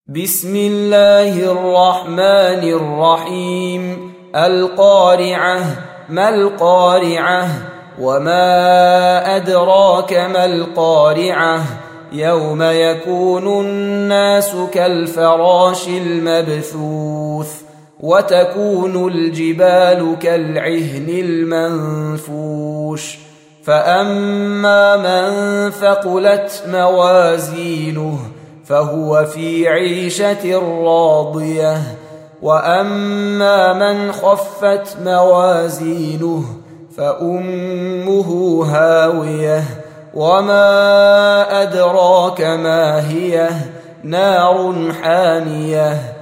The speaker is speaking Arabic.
بسم الله الرحمن الرحيم. القارعة. ما القارعة؟ وما أدراك ما القارعة؟ يوم يكون الناس كالفراش المبثوث وتكون الجبال كالعهن المنفوش فأما من ثقلت موازينه فهو في عيشة راضية وأما من خفت موازينه فأمه هاوية وما أدراك ما هي نار حامية